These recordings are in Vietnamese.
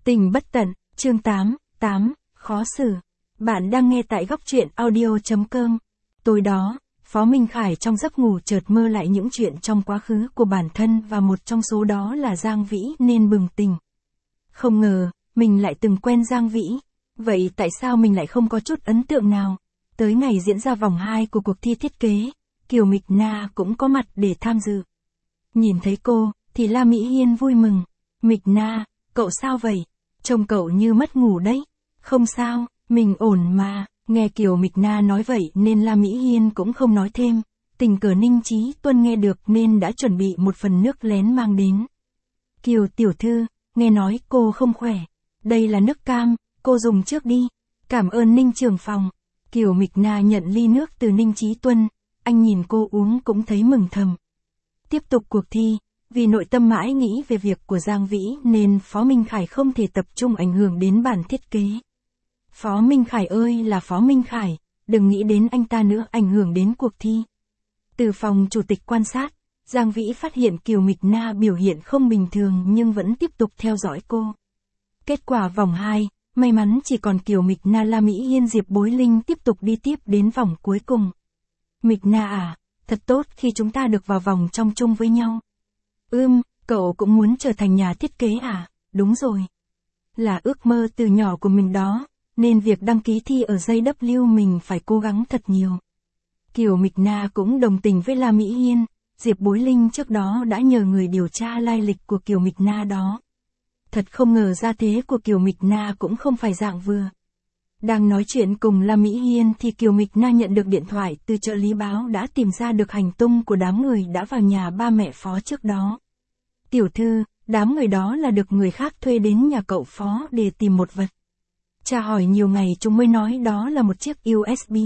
Tình bất tận, chương 8, khó xử. Bạn đang nghe tại góc truyện audio.com. Tối đó, Phó Minh Khải trong giấc ngủ chợt mơ lại những chuyện trong quá khứ của bản thân và một trong số đó là Giang Vĩ nên bừng tỉnh. Không ngờ, mình lại từng quen Giang Vĩ. Vậy tại sao mình lại không có chút ấn tượng nào? Tới ngày diễn ra vòng 2 của cuộc thi thiết kế, Kiều Mịch Na cũng có mặt để tham dự. Nhìn thấy cô, thì La Mỹ Hiên vui mừng. Mịch Na, cậu sao vậy? Trông cậu như mất ngủ đấy. Không sao, mình ổn mà. Nghe Kiều Mịch Na nói vậy nên La Mỹ Hiên cũng không nói thêm. Tình cờ Ninh Chí Tuân nghe được nên đã chuẩn bị một phần nước lén mang đến. Kiều tiểu thư, nghe nói cô không khỏe. Đây là nước cam, cô dùng trước đi. Cảm ơn Ninh trưởng phòng. Kiều Mịch Na nhận ly nước từ Ninh Chí Tuân. Anh nhìn cô uống cũng thấy mừng thầm. Tiếp tục cuộc thi. Vì nội tâm mãi nghĩ về việc của Giang Vĩ nên Phó Minh Khải không thể tập trung ảnh hưởng đến bản thiết kế. Phó Minh Khải ơi là Phó Minh Khải, đừng nghĩ đến anh ta nữa ảnh hưởng đến cuộc thi. Từ phòng chủ tịch quan sát, Giang Vĩ phát hiện Kiều Mịch Na biểu hiện không bình thường nhưng vẫn tiếp tục theo dõi cô. Kết quả vòng 2, may mắn chỉ còn Kiều Mịch Na La Mỹ Hiên Diệp Bối Linh tiếp tục đi tiếp đến vòng cuối cùng. Mịch Na à, thật tốt khi chúng ta được vào vòng trong chung với nhau. Cậu cũng muốn trở thành nhà thiết kế à? Đúng rồi. Là ước mơ từ nhỏ của mình đó, nên việc đăng ký thi ở JW mình phải cố gắng thật nhiều. Kiều Mịch Na cũng đồng tình với La Mỹ Hiên, Diệp Bối Linh trước đó đã nhờ người điều tra lai lịch của Kiều Mịch Na đó. Thật không ngờ gia thế của Kiều Mịch Na cũng không phải dạng vừa. Đang nói chuyện cùng La Mỹ Hiên thì Kiều Mịch Na nhận được điện thoại từ trợ lý báo đã tìm ra được hành tung của đám người đã vào nhà ba mẹ Phó trước đó. Tiểu thư, đám người đó là được người khác thuê đến nhà cậu Phó để tìm một vật. Tra hỏi nhiều ngày chúng mới nói đó là một chiếc USB.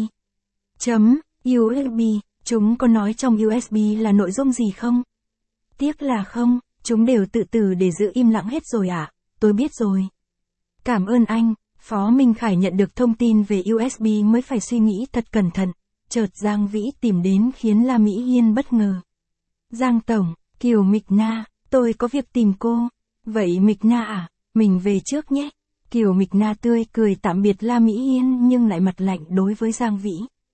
USB, chúng có nói trong USB là nội dung gì không? Tiếc là không, chúng đều tự tử để giữ im lặng hết rồi ạ, tôi biết rồi. Cảm ơn anh, Phó Minh Khải nhận được thông tin về USB mới phải suy nghĩ thật cẩn thận, chợt Giang Vĩ tìm đến khiến La Mỹ Hiên bất ngờ. Giang Tổng, Kiều Mịch Na, tôi có việc tìm cô. Vậy Mịch Na à, mình về trước nhé. Kiều Mịch Na tươi cười tạm biệt La Mỹ Hiên nhưng lại mặt lạnh đối với Giang Vĩ.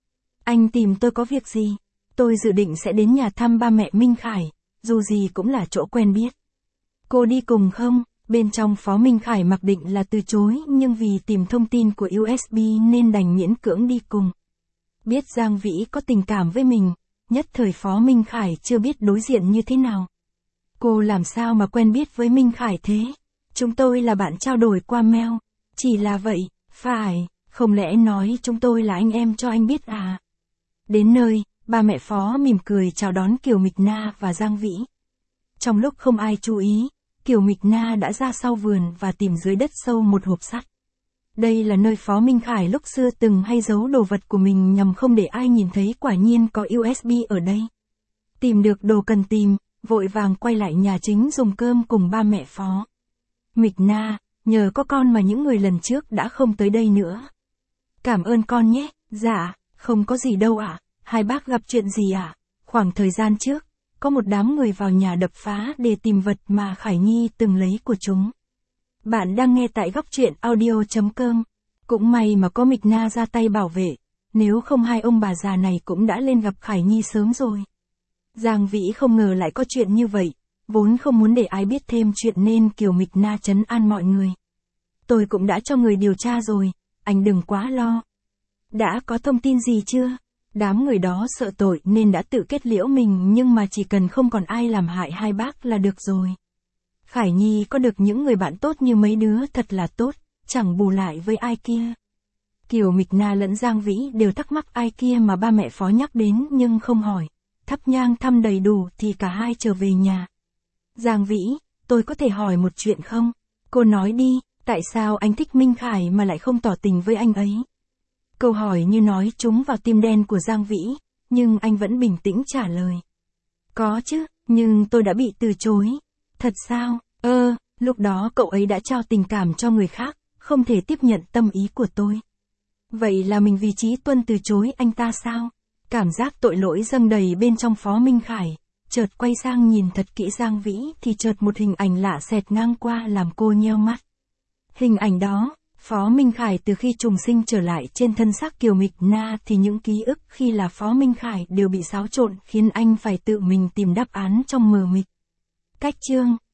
Anh tìm tôi có việc gì? Tôi dự định sẽ đến nhà thăm ba mẹ Minh Khải, dù gì cũng là chỗ quen biết. Cô đi cùng không? Bên trong Phó Minh Khải mặc định là từ chối nhưng vì tìm thông tin của USB nên đành miễn cưỡng đi cùng. Biết Giang Vĩ có tình cảm với mình, nhất thời Phó Minh Khải chưa biết đối diện như thế nào. Cô làm sao mà quen biết với Minh Khải thế? Chúng tôi là bạn trao đổi qua mail. Chỉ là vậy, phải, không lẽ nói chúng tôi là anh em cho anh biết à? Đến nơi, ba mẹ Phó mỉm cười chào đón Kiều Mịch Na và Giang Vĩ. Trong lúc không ai chú ý, Kiều Mịch Na đã ra sau vườn và tìm dưới đất sâu một hộp sắt. Đây là nơi Phó Minh Khải lúc xưa từng hay giấu đồ vật của mình nhằm không để ai nhìn thấy, quả nhiên có USB ở đây. Tìm được đồ cần tìm, vội vàng quay lại nhà chính dùng cơm cùng ba mẹ Phó. Mịch Na, nhờ có con mà những người lần trước đã không tới đây nữa. Cảm ơn con nhé. Dạ, không có gì đâu ạ. Hai bác gặp chuyện gì ạ? Khoảng thời gian trước, có một đám người vào nhà đập phá để tìm vật mà Khải Nhi từng lấy của chúng. Bạn đang nghe tại góc truyện audio.com. Cũng may mà có Mịch Na ra tay bảo vệ, nếu không hai ông bà già này cũng đã lên gặp Khải Nhi sớm rồi. Giang Vĩ không ngờ lại có chuyện như vậy, vốn không muốn để ai biết thêm chuyện nên Kiều Mịch Na trấn an mọi người. Tôi cũng đã cho người điều tra rồi, anh đừng quá lo. Đã có thông tin gì chưa? Đám người đó sợ tội nên đã tự kết liễu mình nhưng mà chỉ cần không còn ai làm hại hai bác là được rồi. Khải Nhi có được những người bạn tốt như mấy đứa thật là tốt, chẳng bù lại với ai kia. Kiều Mịch Na lẫn Giang Vĩ đều thắc mắc ai kia mà ba mẹ Phó nhắc đến nhưng không hỏi. Thắp nhang thăm đầy đủ thì cả hai trở về nhà. Giang Vĩ, tôi có thể hỏi một chuyện không? Cô nói đi, tại sao anh thích Minh Khải mà lại không tỏ tình với anh ấy? Câu hỏi như nói trúng vào tim đen của Giang Vĩ, nhưng anh vẫn bình tĩnh trả lời. Có chứ, nhưng tôi đã bị từ chối. Thật sao? Lúc đó cậu ấy đã trao tình cảm cho người khác, không thể tiếp nhận tâm ý của tôi. Vậy là mình vì Chí Tuân từ chối anh ta sao? Cảm giác tội lỗi dâng đầy bên trong Phó Minh Khải, chợt quay sang nhìn thật kỹ Giang Vĩ thì chợt một hình ảnh lạ xẹt ngang qua làm cô nheo mắt. Hình ảnh đó, Phó Minh Khải từ khi trùng sinh trở lại trên thân xác Kiều Mịch Na thì những ký ức khi là Phó Minh Khải đều bị xáo trộn khiến anh phải tự mình tìm đáp án trong mờ mịt. Cách chương